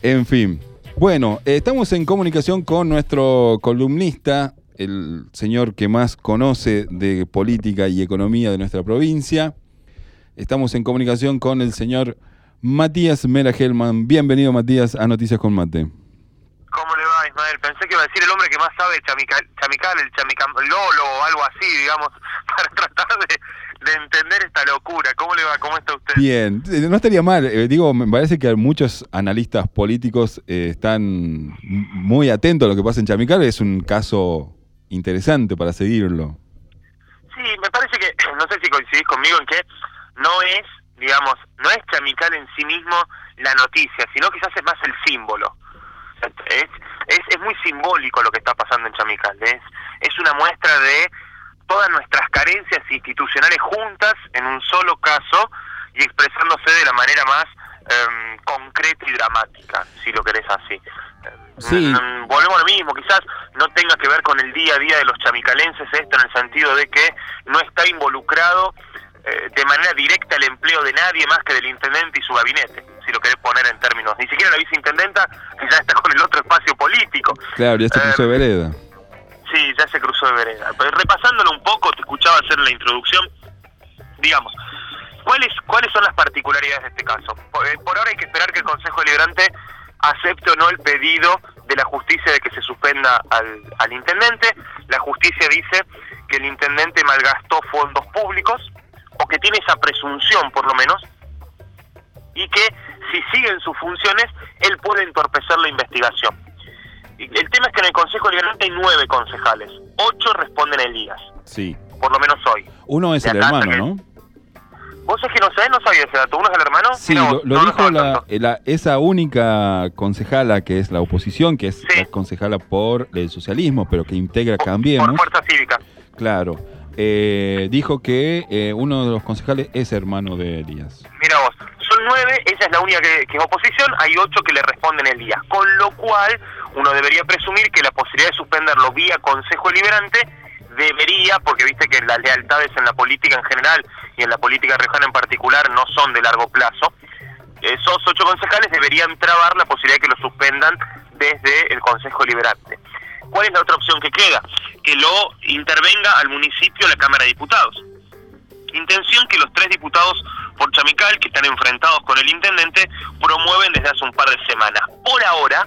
En fin. Bueno, estamos en comunicación con nuestro columnista, el señor que más conoce de política y economía de nuestra provincia. Estamos en comunicación con el señor Matías Mera-Hellman. Bienvenido, Matías, a Noticias con Mate. ¿Cómo le va, Ismael? Pensé que iba a decir el hombre que más sabe de chamical, el chamicalolo o algo así, digamos, para tratar de entender esta locura. ¿Cómo le va? ¿Cómo está usted? Bien, no estaría mal. Me parece que muchos analistas políticos están muy atentos a lo que pasa en Chamical. Es un caso interesante para seguirlo. Sí, me parece que, no sé si coincidís conmigo en que no es Chamical en sí mismo la noticia, sino quizás es más el símbolo. Es muy simbólico lo que está pasando en Chamical. Es una muestra de todas nuestras carencias institucionales juntas en un solo caso y expresándose de la manera más concreta y dramática, si lo querés así. Sí. Volvemos a lo mismo, quizás no tenga que ver con el día a día de los chamicalenses esto, en el sentido de que no está involucrado de manera directa el empleo de nadie más que del intendente y su gabinete, si lo querés poner en términos, ni siquiera la viceintendenta, que ya está con el otro espacio político. Claro, ya se cruzó de vereda. Sí, ya se cruzó de vereda. Pero repasándolo un poco, te escuchaba hacer la introducción, digamos, ¿cuáles son las particularidades de este caso? Por ahora hay que esperar que el Consejo Deliberante acepte o no el pedido de la justicia de que se suspenda al intendente. La justicia dice que el intendente malgastó fondos públicos, o que tiene esa presunción por lo menos, y que si siguen sus funciones, él puede entorpecer la investigación. El tema es que en el Consejo Deliberante hay 9 concejales, 8 responden Elías. Sí. Por lo menos hoy. Uno es el hermano, ¿no? ¿Vos es que no sabía ese dato? ¿Uno es el hermano? Sí, no, lo dijo esa única concejala que es la oposición, que es sí, la concejala por el socialismo, pero que integra Cambiemos. Por Fuerza Cívica. Claro. Dijo que uno de los concejales es hermano de Elías. Mira vos, son 9, ella es la única que es oposición, hay 8 que le responden Elías, con lo cual uno debería presumir que la posibilidad de suspenderlo vía Consejo Deliberante debería, porque viste que las lealtades en la política en general y en la política riojana en particular no son de largo plazo, esos 8 concejales deberían trabar la posibilidad de que lo suspendan desde el Consejo Deliberante. ¿Cuál es la otra opción que queda? Que lo intervenga al municipio la Cámara de Diputados. Intención que los 3 diputados por Chamical, que están enfrentados con el intendente, promueven desde hace un par de semanas. Por ahora,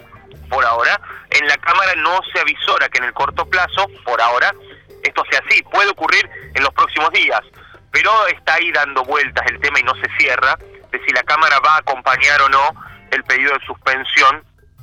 en la Cámara no se avisora que en el corto plazo, por ahora, esto sea así. Puede ocurrir en los próximos días, pero está ahí dando vueltas el tema y no se cierra, de si la Cámara va a acompañar o no el pedido de suspensión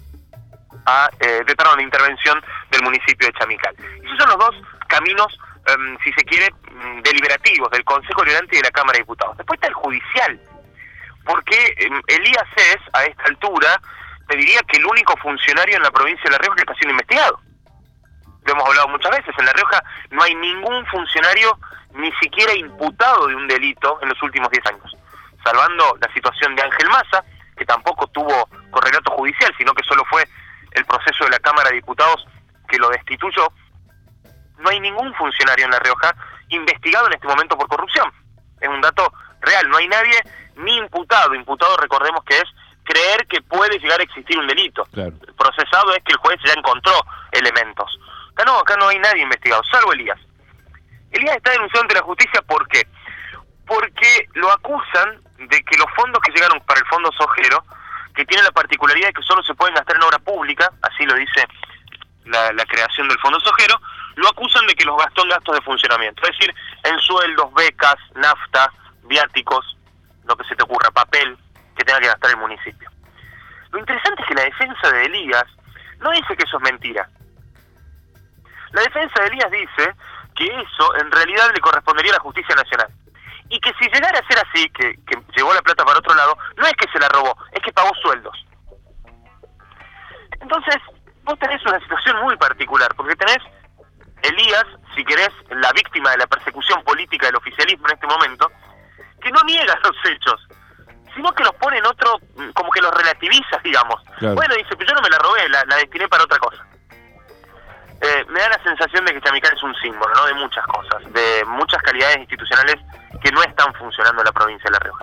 de intervención del municipio de Chamical. Esos son los 2 caminos, si se quiere, deliberativos, del Consejo Deliberante y de la Cámara de Diputados. Después está el judicial, porque Elías es, a esta altura, te diría que el único funcionario en la provincia de La Rioja que está siendo investigado. Lo hemos hablado muchas veces, en La Rioja no hay ningún funcionario ni siquiera imputado de un delito en los últimos 10 años, salvando la situación de Ángel Massa, que tampoco tuvo correlato judicial, sino que solo fue el proceso de la Cámara de Diputados que lo destituyó. No hay ningún funcionario en La Rioja investigado en este momento por corrupción. Es un dato real, no hay nadie ni imputado. Imputado, recordemos que es creer que puede llegar a existir un delito. Claro. El procesado es que el juez ya encontró elementos. Acá no hay nadie investigado, salvo Elías. Elías está denunciado ante la justicia, ¿por qué? Porque lo acusan de que los fondos que llegaron para el Fondo Sojero, que tienen la particularidad de que solo se pueden gastar en obra pública, así lo dice la creación del Fondo Sojero, lo acusan de que los gastó en gastos de funcionamiento, es decir, en sueldos, becas, nafta, viáticos, lo que se te ocurra, papel, que tenga que gastar el municipio. Lo interesante es que la defensa de Elías no dice que eso es mentira. La defensa de Elías dice que eso en realidad le correspondería a la Justicia Nacional. Y que si llegara a ser así, que llevó la plata para otro lado, no es que se la robó, es que pagó sueldos. Entonces, vos tenés una situación muy particular, porque tenés Elías, si querés, la víctima de la persecución política del oficialismo en este momento, que no niega los hechos, sino que los pone en otro, como que los relativiza, digamos. Claro. Bueno, dice, pero yo no me la robé, la destiné para otra cosa. Me da la sensación de que Chamical es un símbolo, ¿no? De muchas cosas, de muchas calidades institucionales que no están funcionando en la provincia de La Rioja.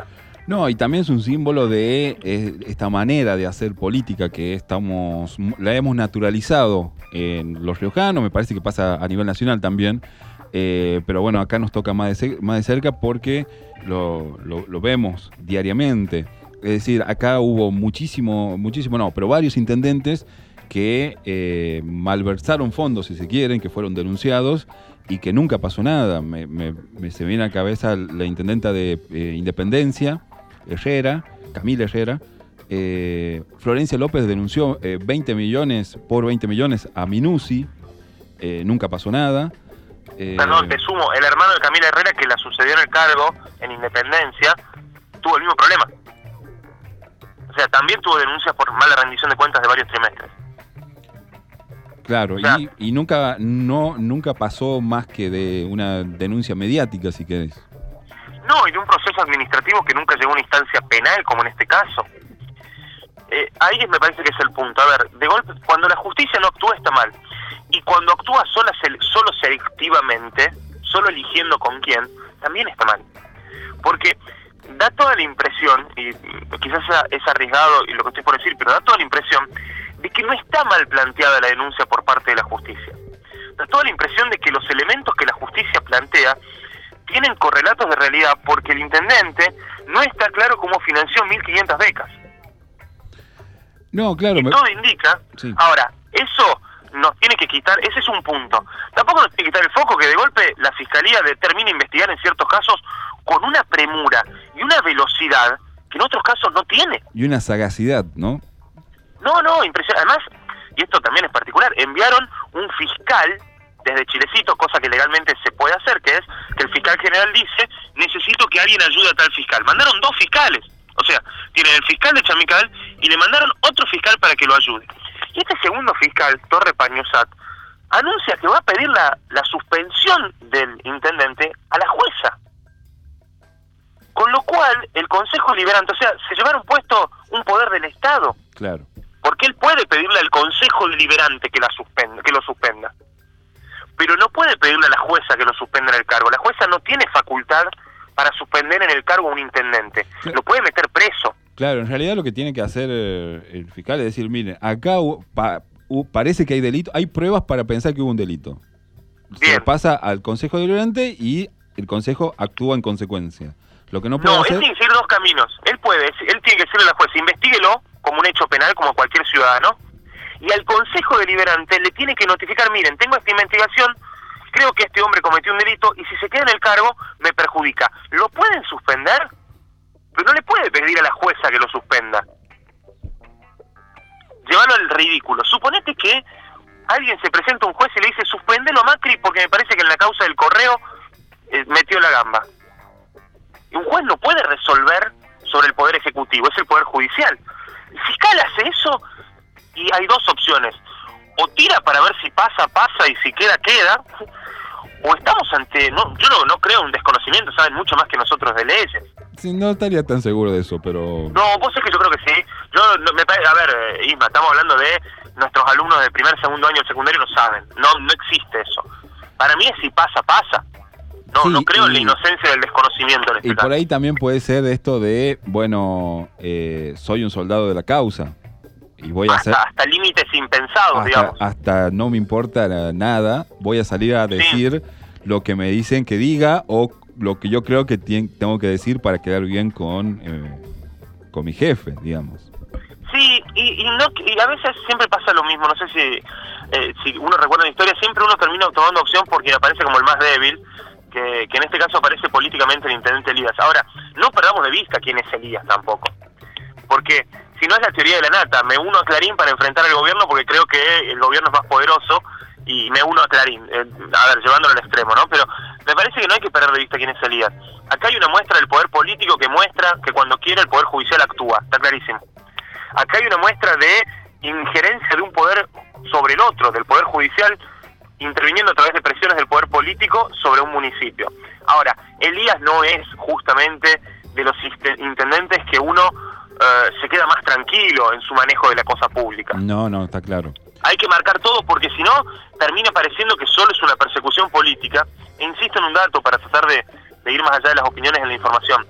No, y también es un símbolo de esta manera de hacer política que la hemos naturalizado en los riojanos, me parece que pasa a nivel nacional también, pero bueno, acá nos toca más de cerca porque lo vemos diariamente. Es decir, acá hubo pero varios intendentes que malversaron fondos, si se quieren, que fueron denunciados y que nunca pasó nada. Se viene a la cabeza la intendenta de Independencia, Camila Herrera. Florencia López denunció 20 millones a Minusi, nunca pasó nada. Perdón, te sumo, el hermano de Camila Herrera, que la sucedió en el cargo en Independencia, tuvo el mismo problema. O sea, también tuvo denuncias por mala rendición de cuentas de varios trimestres. Claro, o sea, y nunca pasó más que de una denuncia mediática, si querés. No, y de un proceso administrativo que nunca llegó a una instancia penal, como en este caso. Ahí me parece que es el punto. A ver, de golpe, cuando la justicia no actúa está mal. Y cuando actúa solo selectivamente, solo eligiendo con quién, también está mal. Porque da toda la impresión, y quizás es arriesgado y lo que estoy por decir, pero da toda la impresión de que no está mal planteada la denuncia por parte de la justicia. Da toda la impresión de que los elementos que la justicia plantea tienen correlatos de realidad, porque el intendente no está claro cómo financió 1.500 becas. No, claro. Y todo indica... Sí. Ahora, eso nos tiene que quitar, ese es un punto. Tampoco nos tiene que quitar el foco que de golpe la Fiscalía determina investigar en ciertos casos con una premura y una velocidad que en otros casos no tiene. Y una sagacidad, ¿no? No, impresionante. Además, y esto también es particular, enviaron un fiscal desde Chilecito, cosa que legalmente se puede hacer, que es que el fiscal general dice, necesito que alguien ayude a tal fiscal. Mandaron 2 fiscales, o sea, tienen el fiscal de Chamical y le mandaron otro fiscal para que lo ayude. Y este segundo fiscal, Torre Pañosat, anuncia que va a pedir la suspensión del intendente a la jueza. Con lo cual, el Consejo Deliberante, o sea, se llevaron puesto un poder del Estado. Claro. Porque él puede pedirle al Consejo Deliberante que lo suspenda. Pero no puede pedirle a la jueza que lo suspenda en el cargo. La jueza no tiene facultad para suspender en el cargo a un intendente. Claro. Lo puede meter preso. Claro, en realidad lo que tiene que hacer el fiscal es decir, miren, acá parece que hay delito, hay pruebas para pensar que hubo un delito. Bien. Se pasa al Consejo Deliberante y el Consejo actúa en consecuencia. Lo que no puede hacer... él tiene que seguir 2 caminos. Él tiene que decirle a la jueza, investíguelo como un hecho penal, como cualquier ciudadano, y al Consejo Deliberante le tiene que notificar, miren, tengo esta investigación, creo que este hombre cometió un delito, y si se queda en el cargo, me perjudica. ¿Lo pueden suspender? Pero no le puede pedir a la jueza que lo suspenda. Llévalo al ridículo. Suponete que alguien se presenta a un juez y le dice, suspéndelo a Macri porque me parece que en la causa del correo metió la gamba. Y un juez no puede resolver sobre el Poder Ejecutivo, es el Poder Judicial. El fiscal hace eso y hay 2 opciones. O tira para ver si pasa, y si queda, o estamos ante... yo no creo un desconocimiento, saben mucho más que nosotros de leyes. Sí, no estaría tan seguro de eso, pero... No, vos sabés que yo creo que sí. A ver, Isma, estamos hablando de nuestros alumnos de primer, segundo año del secundario, lo saben. No existe eso. Para mí es si pasa. No creo en la inocencia del desconocimiento. Y por ahí también puede ser esto de, soy un soldado de la causa. Y voy a hacer... Hasta límites impensados, digamos. Hasta no me importa nada, voy a salir a decir lo que me dicen que diga o lo que yo creo que tengo que decir para quedar bien con mi jefe, digamos. Sí, y a veces siempre pasa lo mismo, no sé si uno recuerda la historia, siempre uno termina tomando opción porque aparece como el más débil, que en este caso aparece políticamente el intendente Elías. Ahora, no perdamos de vista quién es Elías tampoco, porque si no es la teoría de la nata, me uno a Clarín para enfrentar al gobierno porque creo que el gobierno es más poderoso y me uno a Clarín, llevándolo al extremo, ¿no? Pero me parece que no hay que perder de vista quién es Elías. Acá hay una muestra del poder político que muestra que cuando quiere el poder judicial actúa, está clarísimo. Acá hay una muestra de injerencia de un poder sobre el otro, del poder judicial interviniendo a través de presiones del poder político sobre un municipio. Ahora, Elías no es justamente de los intendentes que uno se queda más tranquilo en su manejo de la cosa pública. No, está claro. Hay que marcar todo porque si no, termina pareciendo que solo es una persecución política. E insisto en un dato para tratar de ir más allá de las opiniones en la información.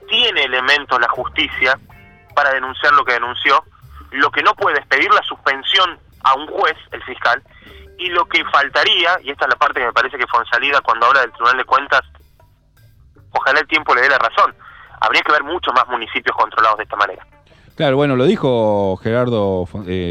tiene elementos la justicia para denunciar lo que denunció. Lo que no puede es pedir la suspensión a un juez, el fiscal, y lo que faltaría, y esta es la parte que me parece que Fonsalida cuando habla del Tribunal de Cuentas, ojalá el tiempo le dé la razón, habría que ver muchos más municipios controlados de esta manera. Claro, bueno, lo dijo Gerardo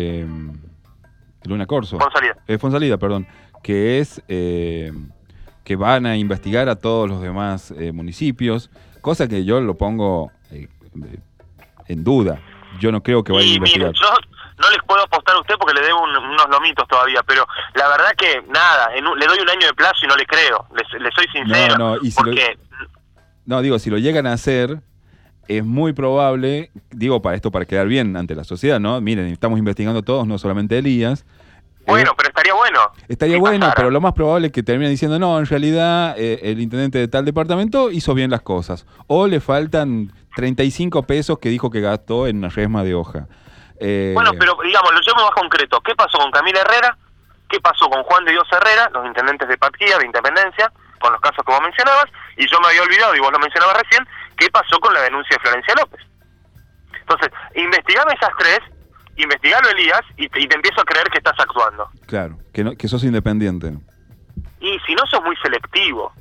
Luna Corso. Fonsalida, perdón, que es que van a investigar a todos los demás municipios, cosa que yo lo pongo en duda. Yo no creo que vayan a investigar. Mire, yo no les puedo apostar a usted porque le debo unos lomitos todavía, pero la verdad que nada, le doy un año de plazo y no le creo, le soy sincero. Si lo llegan a hacer, es muy probable, para quedar bien ante la sociedad, ¿no? Miren, estamos investigando todos, no solamente Elías. Bueno, pero estaría bueno. Estaría bueno, pero lo más probable es que terminen diciendo, no, en realidad el intendente de tal departamento hizo bien las cosas. O le faltan 35 pesos que dijo que gastó en una resma de hoja. Bueno, pero digamos, lo llevo más concreto. ¿Qué pasó con Camila Herrera? ¿Qué pasó con Juan de Dios Herrera, los intendentes de Patquía, de Independencia, con los casos que vos mencionabas? Y yo me había olvidado, y vos lo mencionabas recién, ¿qué pasó con la denuncia de Florencia López? Entonces, investigame esas tres, investigalo Elías, y te empiezo a creer que estás actuando. Claro, que sos independiente. Y si no, sos muy selectivo.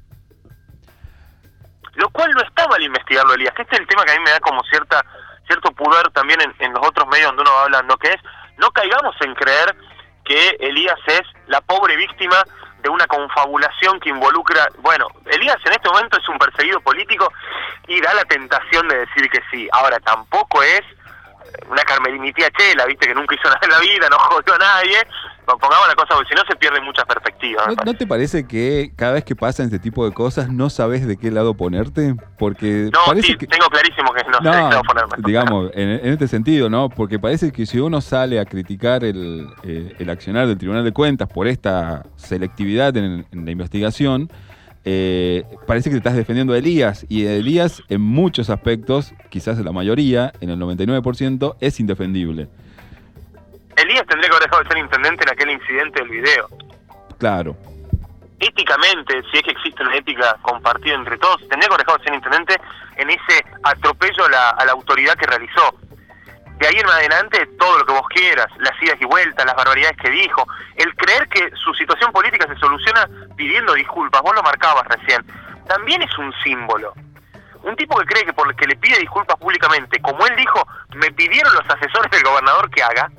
Lo cual no está mal investigarlo, Elías, que este es el tema que a mí me da como cierto pudor también en los otros medios donde uno va hablando, que es, no caigamos en creer que Elías es la pobre víctima de una confabulación que involucra... Bueno, Elías en este momento es un perseguido político y da la tentación de decir que sí. Ahora, tampoco es una Carmelinitía Chela, viste, que nunca hizo nada en la vida, no jodió a nadie. Pongamos la cosa, porque si no se pierde mucha perspectiva. ¿No te parece que cada vez que pasan este tipo de cosas no sabes de qué lado ponerte? Porque no, parece sí, que... tengo clarísimo que no sé de qué lado ponerme. Digamos, en este sentido, ¿no? Porque parece que si uno sale a criticar el accionar del Tribunal de Cuentas por esta selectividad en la investigación, parece que te estás defendiendo a Elías, y Elías en muchos aspectos, quizás en la mayoría, en el 99%, es indefendible. Elías tendría que haber dejado de ser intendente en aquel incidente del video. Claro. Éticamente, si es que existe una ética compartida entre todos, tendría que haber dejado de ser intendente en ese atropello a la autoridad que realizó. De ahí en adelante, todo lo que vos quieras, las idas y vueltas, las barbaridades que dijo, el creer que su situación política se soluciona pidiendo disculpas, vos lo marcabas recién, también es un símbolo. Un tipo que cree que porque le pide disculpas públicamente, como él dijo, me pidieron los asesores del gobernador que haga,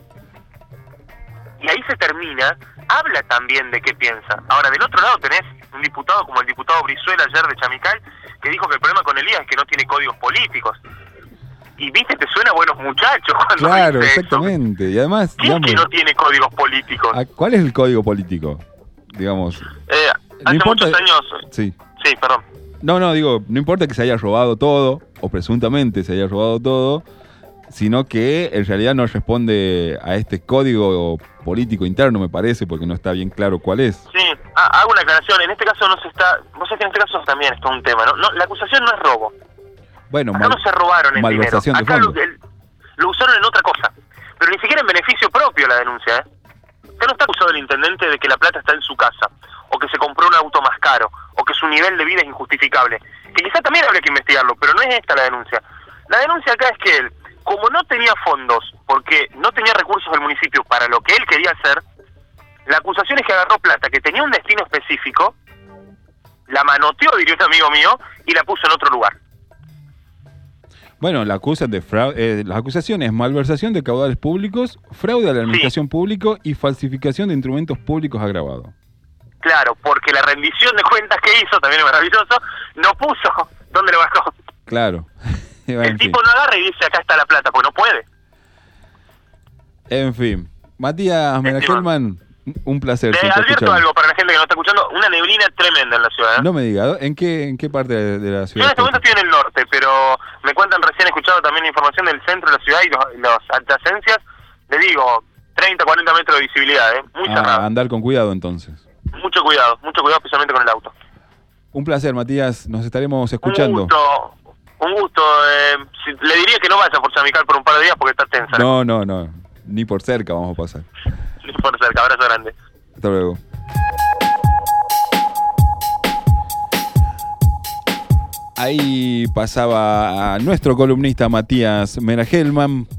y ahí se termina, habla también de qué piensa. Ahora, del otro lado tenés un diputado como el diputado Brizuela ayer de Chamical, que dijo que el problema con Elías es que no tiene códigos políticos. Y viste, te suena Buenos Muchachos cuando claro, dice exactamente. Eso. Y además, ¿Quién que no tiene códigos políticos? ¿Cuál es el código político? Digamos. Hace muchos años... Sí, perdón. No, digo, no importa que se haya robado todo, o presuntamente se haya robado todo, sino que en realidad no responde a este código político interno, me parece, porque no está bien claro cuál es. Sí, hago una aclaración. En este caso no se está... Vos sabés que en este caso también está un tema, ¿no? La acusación no es robo. Bueno, acá no se robaron el dinero. Acá lo usaron en otra cosa. Pero ni siquiera en beneficio propio la denuncia, ¿eh? Acá no está acusado el intendente de que la plata está en su casa, o que se compró un auto más caro, o que su nivel de vida es injustificable. Que quizá también habría que investigarlo, pero no es esta la denuncia. La denuncia acá es que él, como no tenía fondos, porque no tenía recursos del municipio para lo que él quería hacer, la acusación es que agarró plata que tenía un destino específico, la manoteó, diría un amigo mío, y la puso en otro lugar. Bueno, la acusan de fraude, las acusaciones: malversación de caudales públicos, fraude a la administración pública y falsificación de instrumentos públicos agravado. Claro, porque la rendición de cuentas que hizo, también es maravilloso, no puso dónde lo bajó. Claro. El tipo no agarra y dice acá está la plata, pues no puede. En fin. Matías Meragelman, un placer. Advierto algo para la gente que no está escuchando, una neblina tremenda en la ciudad, ¿eh? No me diga, ¿en qué parte de la ciudad? Yo en este momento estoy en el norte, pero me cuentan recién, escuchado también información del centro de la ciudad y los adyacencias, le digo, 30, 40 metros de visibilidad, ¿eh? Muy cerrado. Andar con cuidado entonces. Mucho cuidado especialmente con el auto. Un placer, Matías, nos estaremos escuchando. Un gusto. Le diría que no vaya por Chamical por un par de días porque está tensa. No, ni por cerca vamos a pasar. Ni por cerca, abrazo grande. Hasta luego. Ahí pasaba a nuestro columnista Matías Mera Hellman